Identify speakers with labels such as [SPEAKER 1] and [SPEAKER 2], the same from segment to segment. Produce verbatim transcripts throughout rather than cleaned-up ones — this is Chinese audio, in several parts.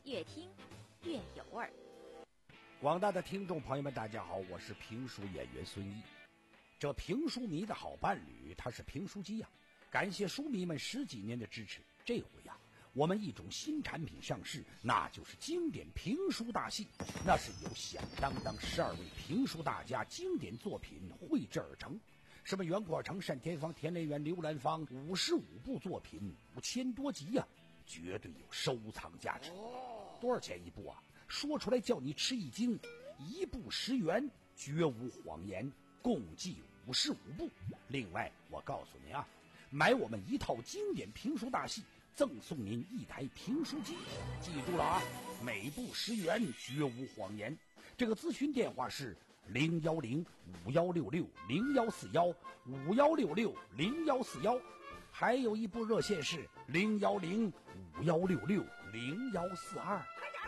[SPEAKER 1] 越听越有味儿。
[SPEAKER 2] 广大的听众朋友们大家好，我是评书演员孙毅。这评书迷的好伴侣他是评书机呀、啊，感谢书迷们十几年的支持。这回呀、啊，我们一种新产品上市，那就是经典评书大戏。那是由响当当十二位评书大家经典作品绘制而成，什么袁阔成、单田芳、田连元、刘兰芳，五十五部作品，五千多集呀、啊，绝对有收藏价值。多少钱一部啊？说出来叫你吃一惊，一部十元，绝无谎言，共计五十五部。另外我告诉您啊，买我们一套经典评书大戏，赠送您一台评书机。记住了啊，每部十元，绝无谎言。这个咨询电话是零幺零五幺六六零幺四幺五幺六六零幺四幺，还有一部热线是零幺零五幺六六零幺四二。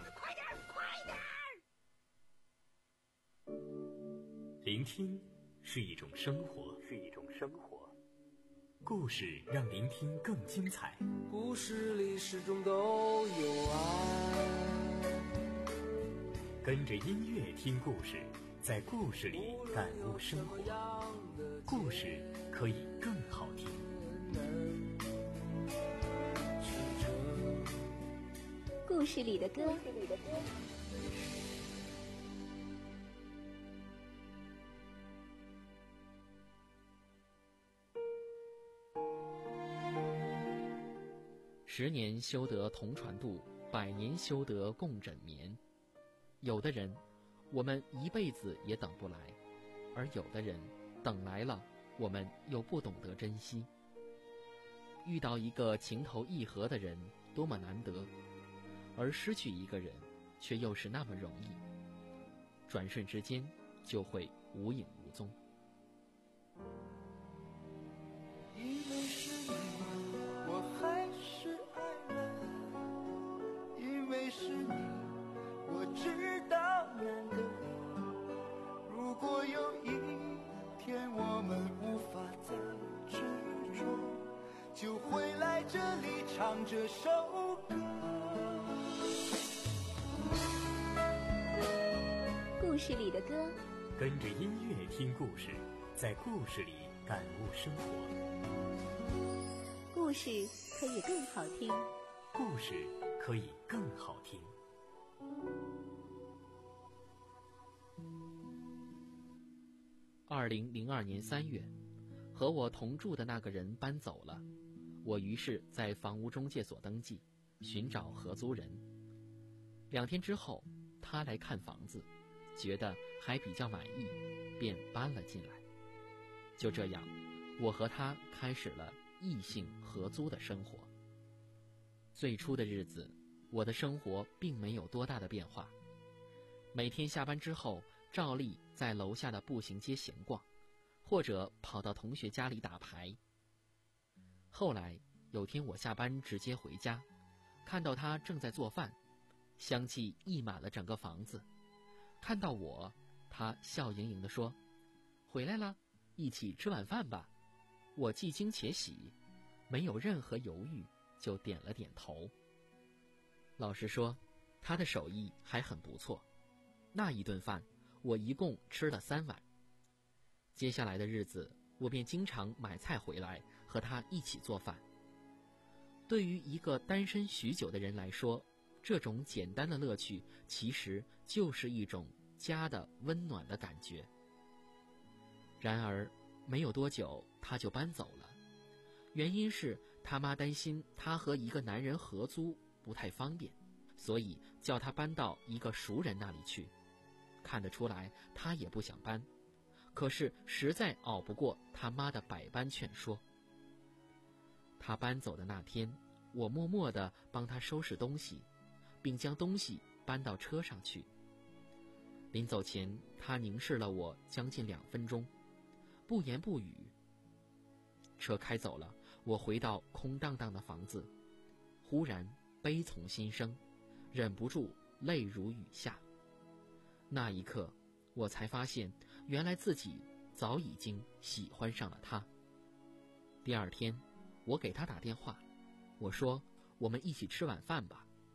[SPEAKER 3] 聆听是一种生活，是一种生活。故事让聆听更精彩。
[SPEAKER 4] 故事里始终都有爱。
[SPEAKER 3] 跟着音乐听故事，在故事里感悟生活。故事可以更好听。
[SPEAKER 1] 故事里的歌。故事里的歌。
[SPEAKER 5] 十年修得同船渡，百年修得共枕眠。有的人，我们一辈子也等不来；而有的人，等来了，我们又不懂得珍惜。遇到一个情投意合的人，多么难得；而失去一个人，却又是那么容易。转瞬之间，就会无影无踪。
[SPEAKER 4] 因为是你，我还是爱了；因为是你，我知道难得。如果有一天我们无法再执着，就会来这里唱这首歌。
[SPEAKER 1] 故事里的歌，
[SPEAKER 3] 跟着音乐听故事，在故事里感悟生活。
[SPEAKER 1] 故事可以更好听。
[SPEAKER 3] 故事可以更好听。
[SPEAKER 5] 二零零二年三月，和我同住的那个人搬走了，我于是在房屋中介所登记，寻找合租人。两天之后，他来看房子，觉得还比较满意，便搬了进来。就这样，我和他开始了异性合租的生活。最初的日子，我的生活并没有多大的变化，每天下班之后照例在楼下的步行街闲逛，或者跑到同学家里打牌。后来有天我下班直接回家，看到他正在做饭，香气溢满了整个房子。看到我，他笑盈盈地说：“回来了，一起吃晚饭吧。”我既惊且喜，没有任何犹豫，就点了点头。老实说，他的手艺还很不错。那一顿饭，我一共吃了三碗。接下来的日子，我便经常买菜回来和他一起做饭。对于一个单身许久的人来说，这种简单的乐趣其实就是一种家的温暖的感觉。然而没有多久他就搬走了，原因是他妈担心他和一个男人合租不太方便，所以叫他搬到一个熟人那里去。看得出来他也不想搬，可是实在熬不过他妈的百般劝说。他搬走的那天，我默默地帮他收拾东西，并将东西搬到车上去。临走前，他凝视了我将近两分钟，不言不语。车开走了，我回到空荡荡的房子，忽然悲从心生，忍不住泪如雨下。那一刻，我才发现，原来自己早已经喜欢上了他。第二天，我给他打电话，我说我们一起吃晚饭吧。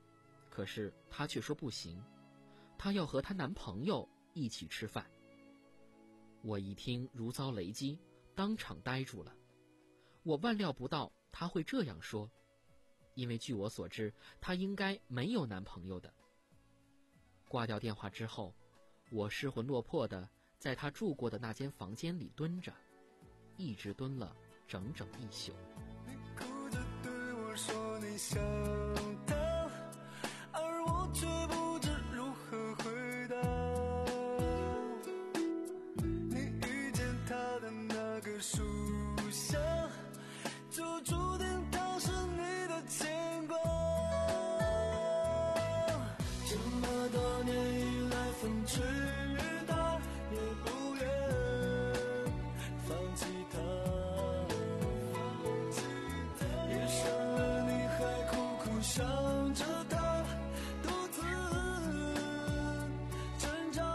[SPEAKER 5] 可是她却说不行，她要和她男朋友一起吃饭。我一听如遭雷击，当场呆住了。我万料不到她会这样说，因为据我所知，她应该没有男朋友的。挂掉电话之后，我失魂落魄地在她住过的那间房间里蹲着，一直蹲了整整一宿。
[SPEAKER 4] 你哭着对我说你想他，而我却不知如何回答。你遇见他的那个树下，就注定他是你的牵挂。这么多年以来，风吹雨打，也不愿放弃他。也伤了你，还苦苦想着他，独自挣扎。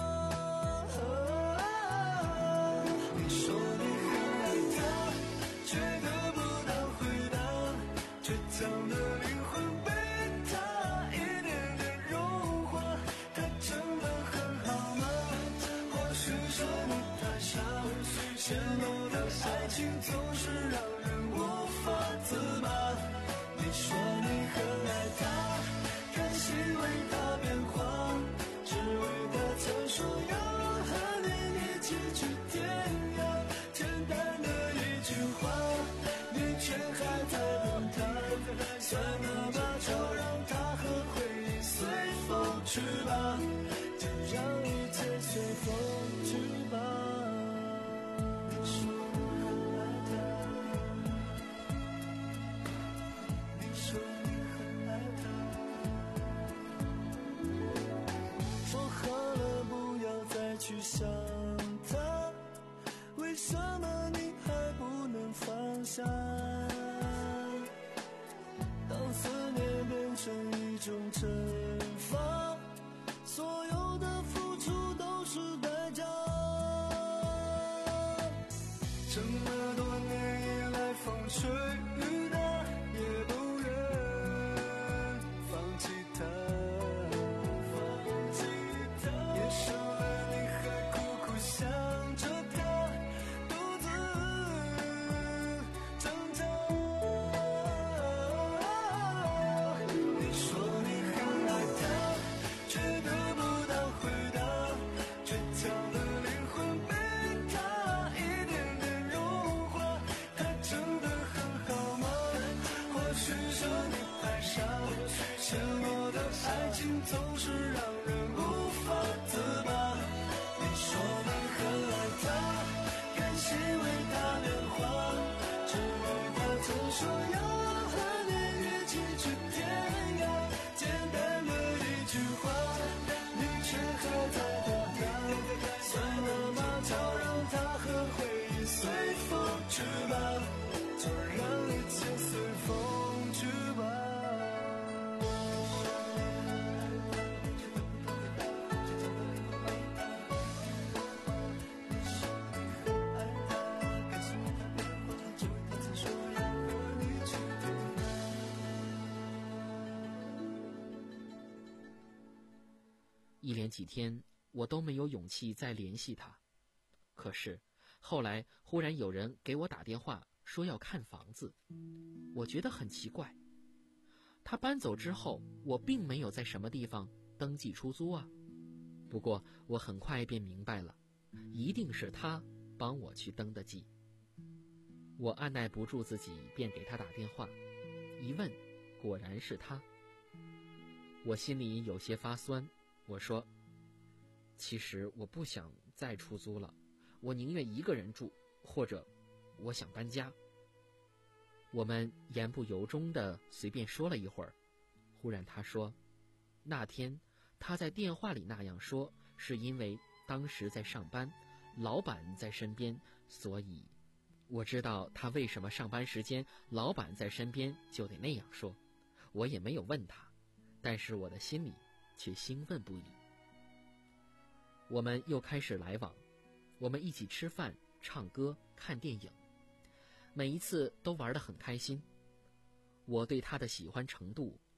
[SPEAKER 4] 你说你很爱他，却得不到回答，倔强的灵魂被他一点点融化。他真的很好吗？或许是你太傻，泄露的爱情总是让人无法自拔。你说你很爱他，甘心为他变化，只为他曾说要和你一起去天涯。简单的一句话，你却还在等他。算了吧，就让他和回忆随风去吧，就让一切随风去吧。你说你很爱他，你说你很爱他，说好了不要再去想他，为什么你还不能放下？当思念变成一种惩罚，所有的付出都是代价。这么多年以来，风吹雨打，也不愿放弃他。也伤了你，还苦苦想着他，独自挣扎。你说你很爱他，却得不到回答，倔强的灵魂被他一点点融化。他真的很好吗？或许是你太傻，陷落的爱情总是让人无法自拔。你说你很爱他，甘心为他变化，只为他曾说要和你一起去天涯。简单的一句话，你却还在等他。算了吧，就让他和回忆随风去吧，就让一切随风去吧。
[SPEAKER 5] 一连几天，我都没有勇气再联系他。可是后来忽然有人给我打电话说要看房子，我觉得很奇怪。他搬走之后，我并没有在什么地方登记出租啊。不过我很快便明白了，一定是他帮我去登的记。我按耐不住自己，便给他打电话，一问，果然是他。我心里有些发酸，我说，其实我不想再出租了，我宁愿一个人住，或者我想搬家。我们言不由衷地随便说了一会儿，忽然他说，那天他在电话里那样说，是因为当时在上班，老板在身边，所以我知道他为什么上班时间老板在身边就得那样说。我也没有问他，但是我的心里却兴奋不已。我们又开始来往，我们一起吃饭、唱歌、看电影，每一次都玩得很开心。我对他的喜欢程度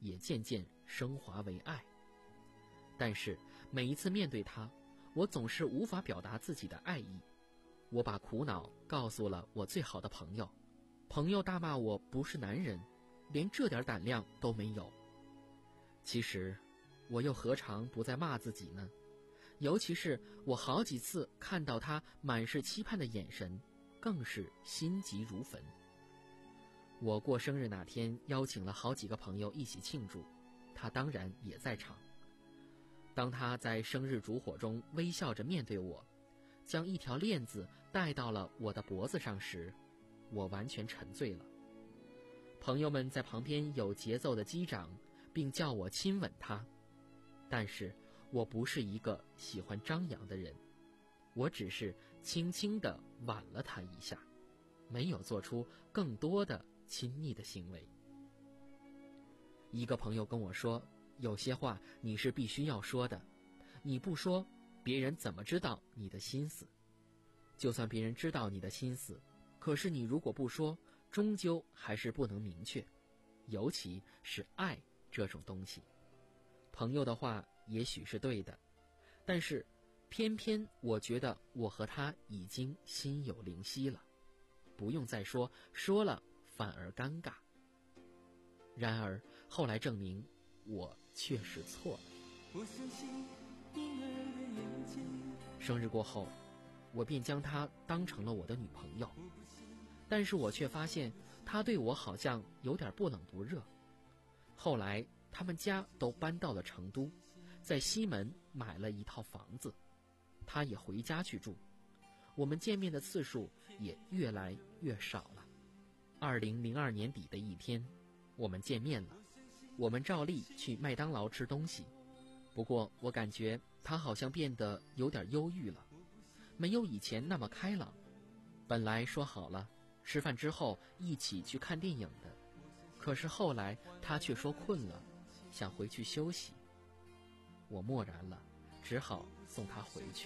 [SPEAKER 5] 也渐渐升华为爱。但是每一次面对他，我总是无法表达自己的爱意。我把苦恼告诉了我最好的朋友，朋友大骂我不是男人，连这点胆量都没有。其实我又何尝不在骂自己呢？尤其是我好几次看到他满是期盼的眼神，更是心急如焚。我过生日那天邀请了好几个朋友一起庆祝，他当然也在场。当他在生日烛火中微笑着面对我，将一条链子戴到了我的脖子上时，我完全沉醉了。朋友们在旁边有节奏的击掌，并叫我亲吻他。但是我不是一个喜欢张扬的人，我只是轻轻地吻了他一下，没有做出更多的亲密的行为。一个朋友跟我说，有些话你是必须要说的，你不说，别人怎么知道你的心思？就算别人知道你的心思，可是你如果不说，终究还是不能明确，尤其是爱这种东西。朋友的话也许是对的，但是偏偏我觉得我和他已经心有灵犀了，不用再说，说了反而尴尬。然而后来证明我确实错了。
[SPEAKER 4] 我相信婴儿的眼睛。
[SPEAKER 5] 生日过后，我便将她当成了我的女朋友，但是我却发现她对我好像有点不冷不热。后来他们家都搬到了成都，在西门买了一套房子，她也回家去住，我们见面的次数也越来越少了。二零零二年底的一天，我们见面了，我们照例去麦当劳吃东西，不过我感觉她好像变得有点忧郁了，没有以前那么开朗。本来说好了吃饭之后一起去看电影的，可是后来她却说困了，想回去休息。我默然了，只好送她回去。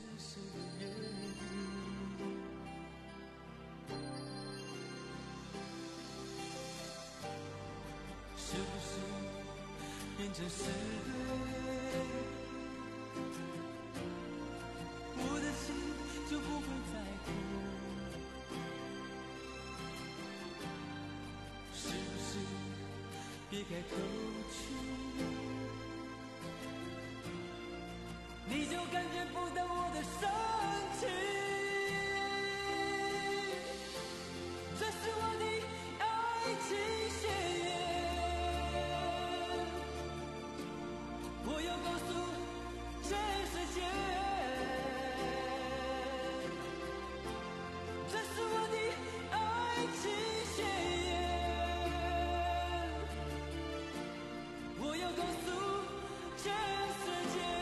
[SPEAKER 4] 是不是变成是对？我的心就不会再苦。是不是别开口去，你就感觉不到我的生气？这是我的爱情宣言。我要告诉全世界，这是我的爱情宣言。我要告诉全世界。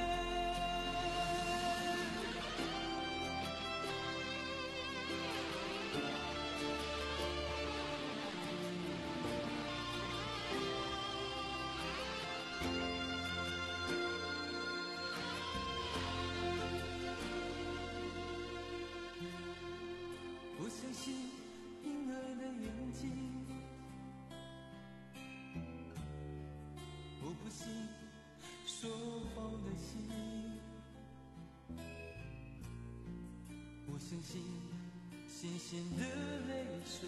[SPEAKER 4] 我相信婴儿的眼睛，我不信说谎的心，我相信新鲜的泪水，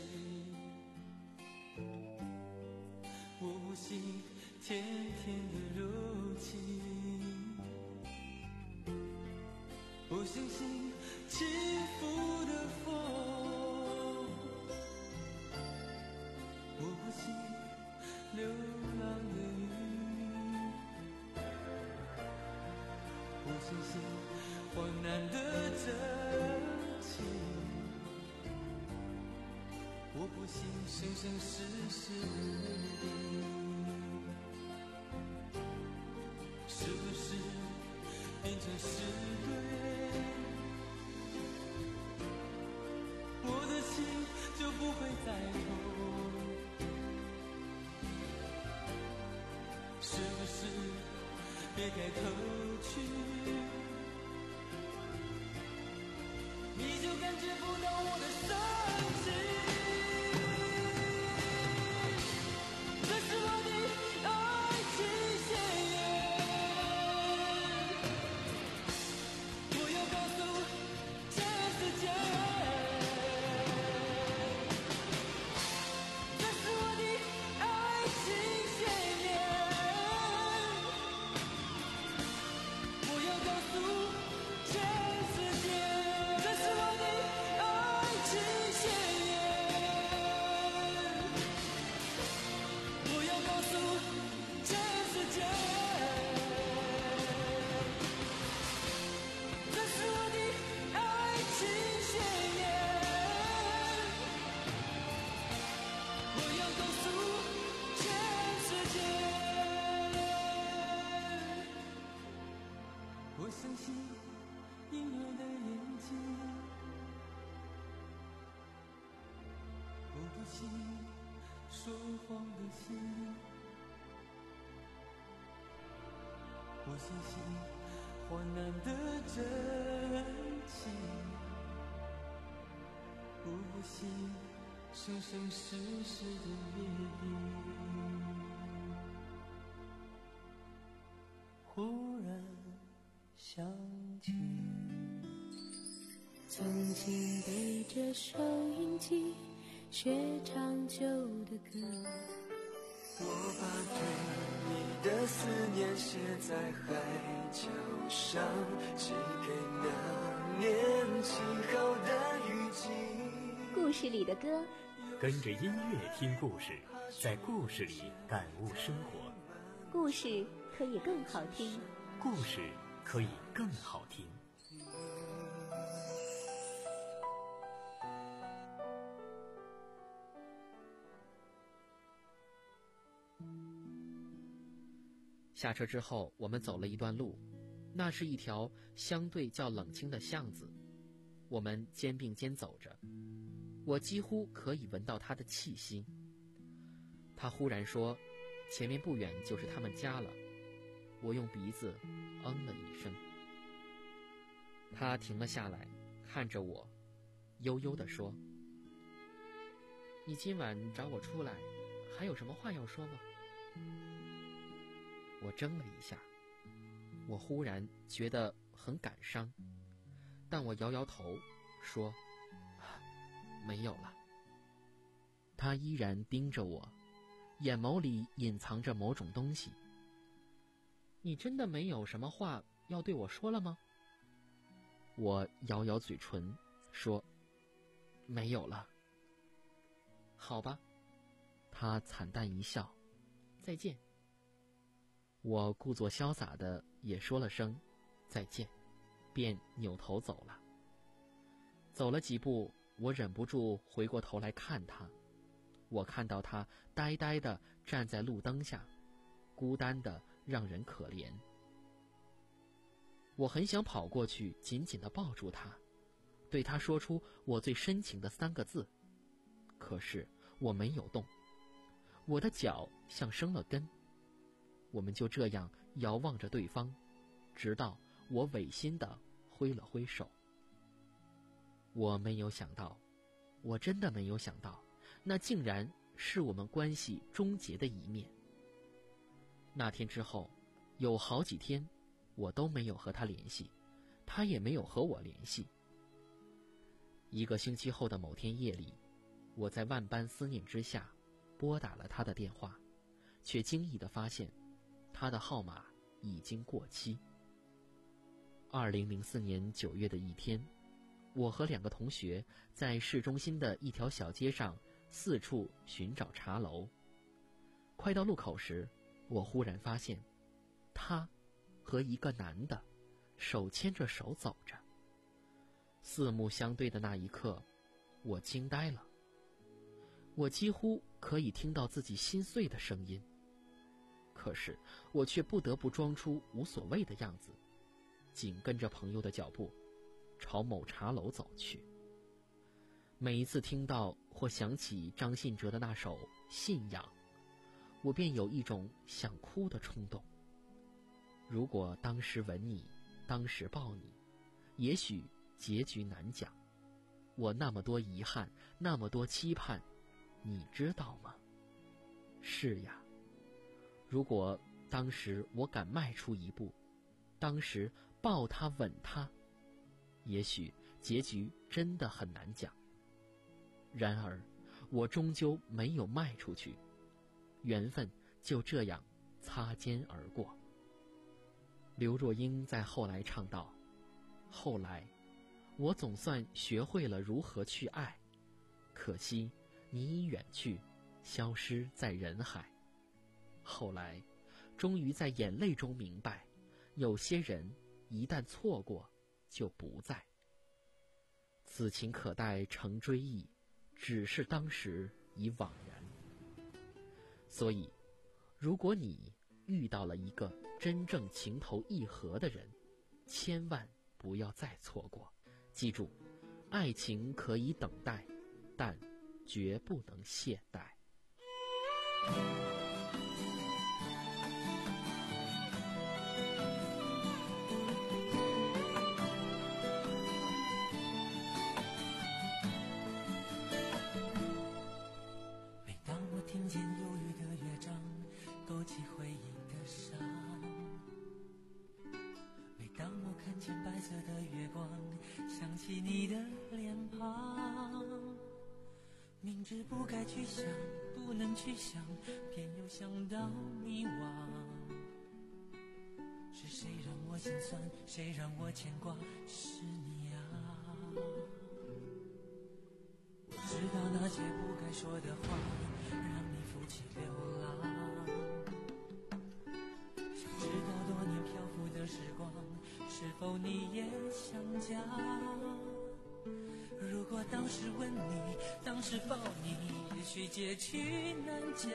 [SPEAKER 4] 我不信甜甜的柔情，我相信起伏的风，我不信流浪的鱼，我相信患难的真情，我不信生生世世的约定。是不是变成是对？我的心就不会再痛。是不是别开口去，你就感觉不到我的生气？这是我的
[SPEAKER 6] 我相信婴儿的眼睛，我不信说谎的心，我相信患难的真情，我不信生生世世的约定。忽然想起，
[SPEAKER 7] 曾经背着收音机学唱旧的歌，
[SPEAKER 6] 我把对你的思念写在海角上，寄给那年轻后的雨季。
[SPEAKER 1] 故事里的歌，
[SPEAKER 3] 跟着音乐听故事，在故事里感悟生活。
[SPEAKER 1] 故事可以更好听，
[SPEAKER 3] 故事可以更好听。
[SPEAKER 5] 下车之后，我们走了一段路，那是一条相对较冷清的巷子。我们肩并肩走着，我几乎可以闻到他的气息。他忽然说，前面不远就是他们家了。我用鼻子嗯了一声。他停了下来，看着我，悠悠地说：“你今晚找我出来，还有什么话要说吗？”我怔了一下，我忽然觉得很感伤，但我摇摇头说：“没有了。”他依然盯着我，眼眸里隐藏着某种东西。你真的没有什么话要对我说了吗？我摇摇嘴唇说：“没有了。”好吧，他惨淡一笑，再见。我故作潇洒的也说了声再见，便扭头走了。走了几步，我忍不住回过头来看他。我看到他呆呆地站在路灯下，孤单的让人可怜。我很想跑过去紧紧地抱住他，对他说出我最深情的三个字，可是我没有动，我的脚像生了根。我们就这样遥望着对方，直到我违心地挥了挥手。我没有想到，我真的没有想到，那竟然是我们关系终结的一面。那天之后，有好几天我都没有和他联系，他也没有和我联系。一个星期后的某天夜里，我在万般思念之下拨打了他的电话，却惊异地发现他的号码已经过期。二零零四年九月的一天，我和两个同学在市中心的一条小街上四处寻找茶楼。快到路口时，我忽然发现他和一个男的手牵着手走着。四目相对的那一刻，我惊呆了。我几乎可以听到自己心碎的声音，可是我却不得不装出无所谓的样子，紧跟着朋友的脚步朝某茶楼走去。每一次听到或想起张信哲的那首《信仰》，我便有一种想哭的冲动。如果当时吻你，当时抱你，也许结局难讲。我那么多遗憾，那么多期盼，你知道吗？是呀，如果当时我敢迈出一步，当时抱他吻他，也许结局真的很难讲。然而我终究没有迈出去，缘分就这样擦肩而过。刘若英在后来唱道：后来我总算学会了如何去爱，可惜你已远去，消失在人海。后来终于在眼泪中明白，有些人一旦错过就不在。此情可待成追忆，只是当时已惘然。所以如果你遇到了一个真正情投意合的人， 千万不要再错过。记住，爱情可以等待，但绝不能懈怠。
[SPEAKER 6] 每当我听见忧郁的乐章，勾起回忆的伤，每当我看见白色的月光，想起你的脸庞，明知不该去想，不能去想，偏又想到迷惘。是谁让我心酸，谁让我牵挂，是你啊。我知道那些不该说的话，让你负起流浪。想知道多年漂浮的时光，是否你也想家？如果当时吻你，当时抱你，也许结局难讲。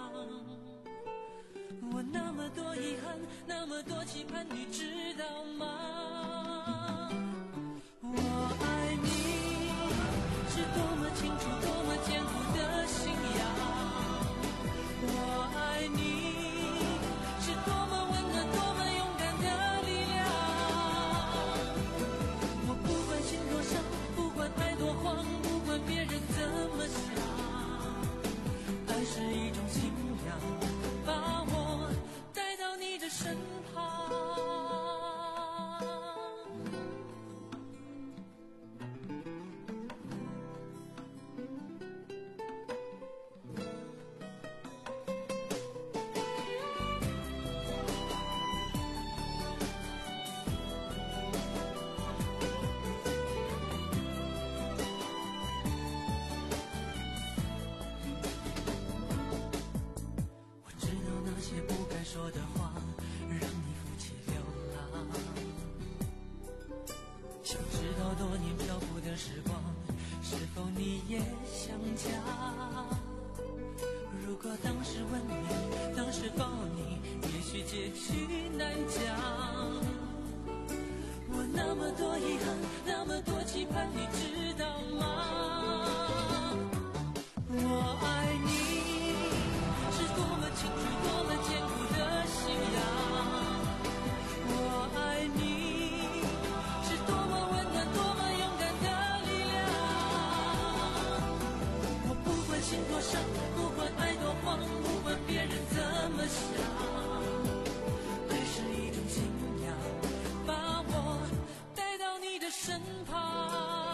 [SPEAKER 6] 我那么多遗憾，那么多期盼，你知道吗？我爱你，是多么清楚，多么坚固的信仰。我爱你，是多么温暖，多么勇敢的力量。我不管心多伤，不管爱多慌，不管别人怎么想，爱是一种信仰，把我带到你的身旁。说的话让你负起流浪，想知道多年漂浮的时光，是否你也想家？如果当时吻你，当时抱你，也许结局难讲。我那么多遗憾，那么多期盼，你知道吗？我爱你，是多么清楚，多么坚固的信仰。我爱你，是多么温暖，多么勇敢的力量。我不管心多伤，不管爱多慌，不管别人怎么想，爱是一种信仰，把我带到你的身旁。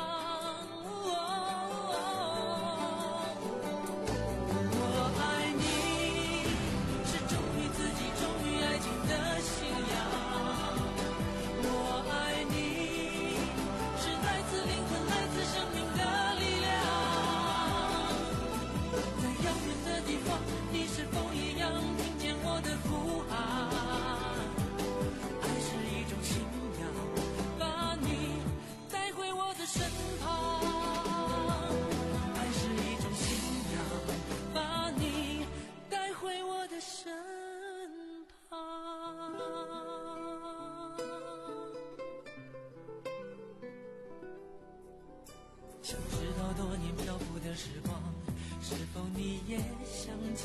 [SPEAKER 6] 想知道多年漂浮的时光，是否你也想家？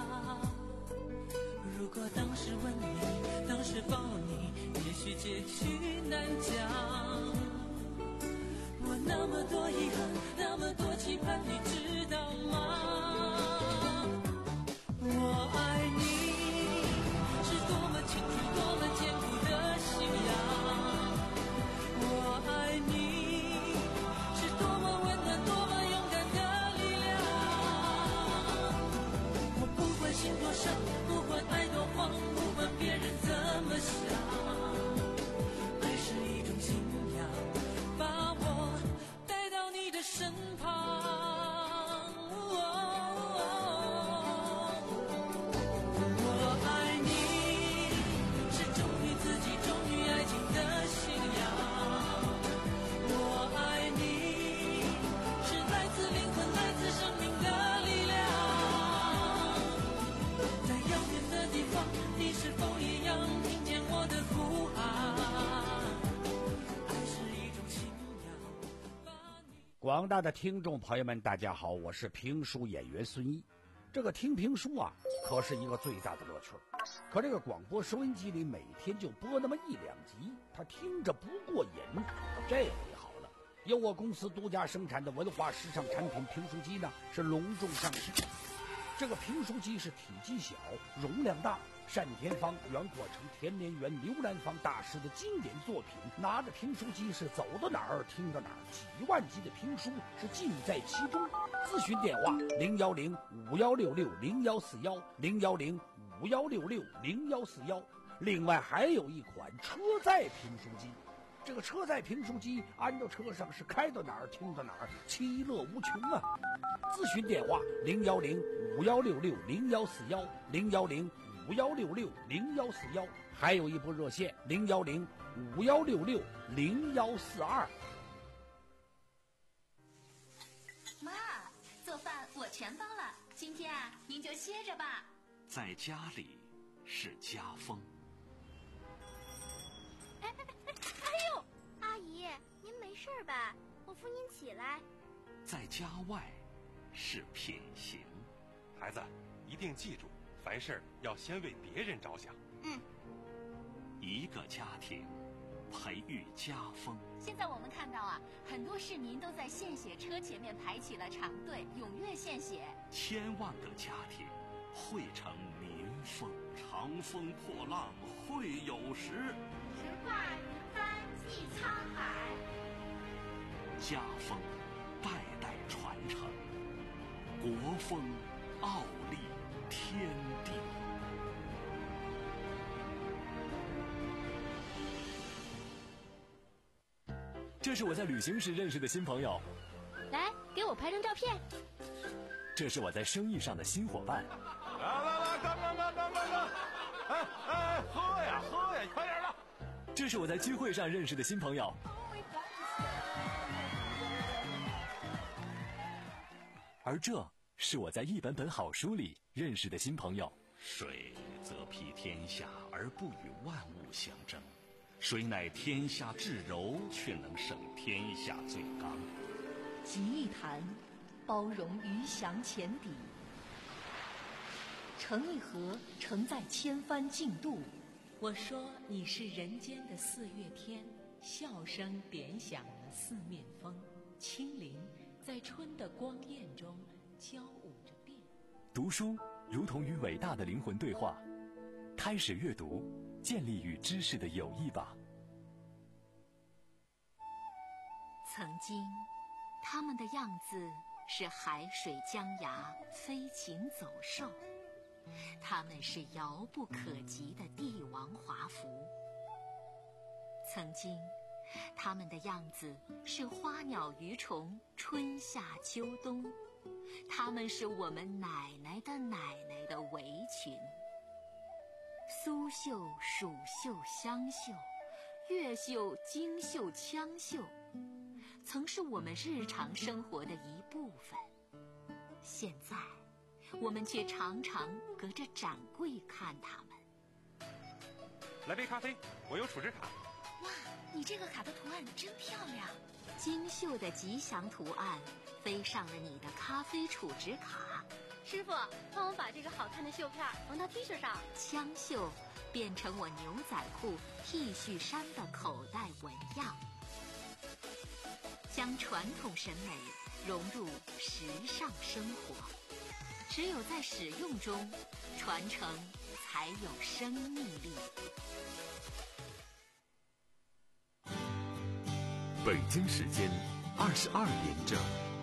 [SPEAKER 6] 如果当时吻你，当时抱你，也许结局难讲。我那么多遗憾，那么多期盼，你知道吗？我爱你，是多么清楚，多么坚固的信仰。我爱你，是多么温暖，多么勇敢的力量。我不管心多伤，不管爱多慌，不管别人怎么想，爱是一种信仰，把我带到你的身旁。
[SPEAKER 2] 广大的听众朋友们，大家好，我是评书演员孙毅。这个听评书啊，可是一个最大的乐趣。可这个广播收音机里每天就播那么一两集，他听着不过瘾。这回好了，由我公司独家生产的文化时尚产品评书机呢，是隆重上市。这个评书机是体积小，容量大，单田芳、袁阔成、田连元、刘兰芳大师的经典作品，拿着评书机是走到哪儿听到哪儿，几万集的评书是尽在其中。咨询电话零幺零五幺六六零幺四幺零幺零五幺六六零幺四幺。另外还有一款车载评书机，这个车载评书机安到车上是开到哪儿听到哪儿，其乐无穷啊！咨询电话零幺零五幺六六零幺四幺零幺零五幺六六零幺四幺，还有一部热线零幺零五幺六六零幺四二。
[SPEAKER 1] 妈，做饭我全包了，今天啊，您就歇着吧。
[SPEAKER 8] 在家里是家风。
[SPEAKER 9] 哎哎哎哎呦，阿姨，您没事吧？我扶您起来。
[SPEAKER 8] 在家外是品行。
[SPEAKER 10] 孩子，一定记住，凡事要先为别人着想。
[SPEAKER 1] 嗯。
[SPEAKER 8] 一个家庭培育家风。
[SPEAKER 1] 现在我们看到啊，很多市民都在献血车前面排起了长队，踊跃献血。
[SPEAKER 8] 千万个家庭汇成民风。长风破浪会有时，
[SPEAKER 9] 直挂云帆济沧海。
[SPEAKER 8] 家风代代传承，国风傲立天地。
[SPEAKER 3] 这是我在旅行时认识的新朋友，
[SPEAKER 9] 来给我拍张照片。
[SPEAKER 3] 这是我在生意上的新伙伴。
[SPEAKER 10] 来来来，干干干干干干！哎哎，喝呀喝呀，快点的！
[SPEAKER 3] 这是我在聚会上认识的新朋友。而这是我在一本本好书里认识的新朋友。
[SPEAKER 8] 水则披天下而不与万物相争，水乃天下至柔，却能胜天下最刚。
[SPEAKER 1] 集一坛，包容鱼翔浅底；盛一盒，承载千帆竞渡。
[SPEAKER 11] 我说你是人间的四月天，笑声点响了四面风，清灵在春的光艳中交舞着变。
[SPEAKER 3] 读书如同与伟大的灵魂对话，开始阅读，建立与知识的友谊吧。
[SPEAKER 1] 曾经，他们的样子是海水江崖，飞禽走兽；他们是遥不可及的帝王华服。曾经，他们的样子是花鸟鱼虫，春夏秋冬；他们是我们奶奶的奶奶的围裙。苏绣、蜀绣、湘绣，越绣、京绣、羌绣，曾是我们日常生活的一部分。现在，我们却常常隔着展柜看他们。
[SPEAKER 10] 来杯咖啡，我有储值卡。
[SPEAKER 1] 哇，你这个卡的图案真漂亮！精绣的吉祥图案飞上了你的咖啡储值卡。
[SPEAKER 9] 师傅，帮我把这个好看的绣片缝到 T 恤上。
[SPEAKER 1] 枪绣变成我牛仔裤、T 恤衫的口袋纹样，将传统审美融入时尚生活。只有在使用中，传承才有生命力。
[SPEAKER 12] 北京时间二十二点整。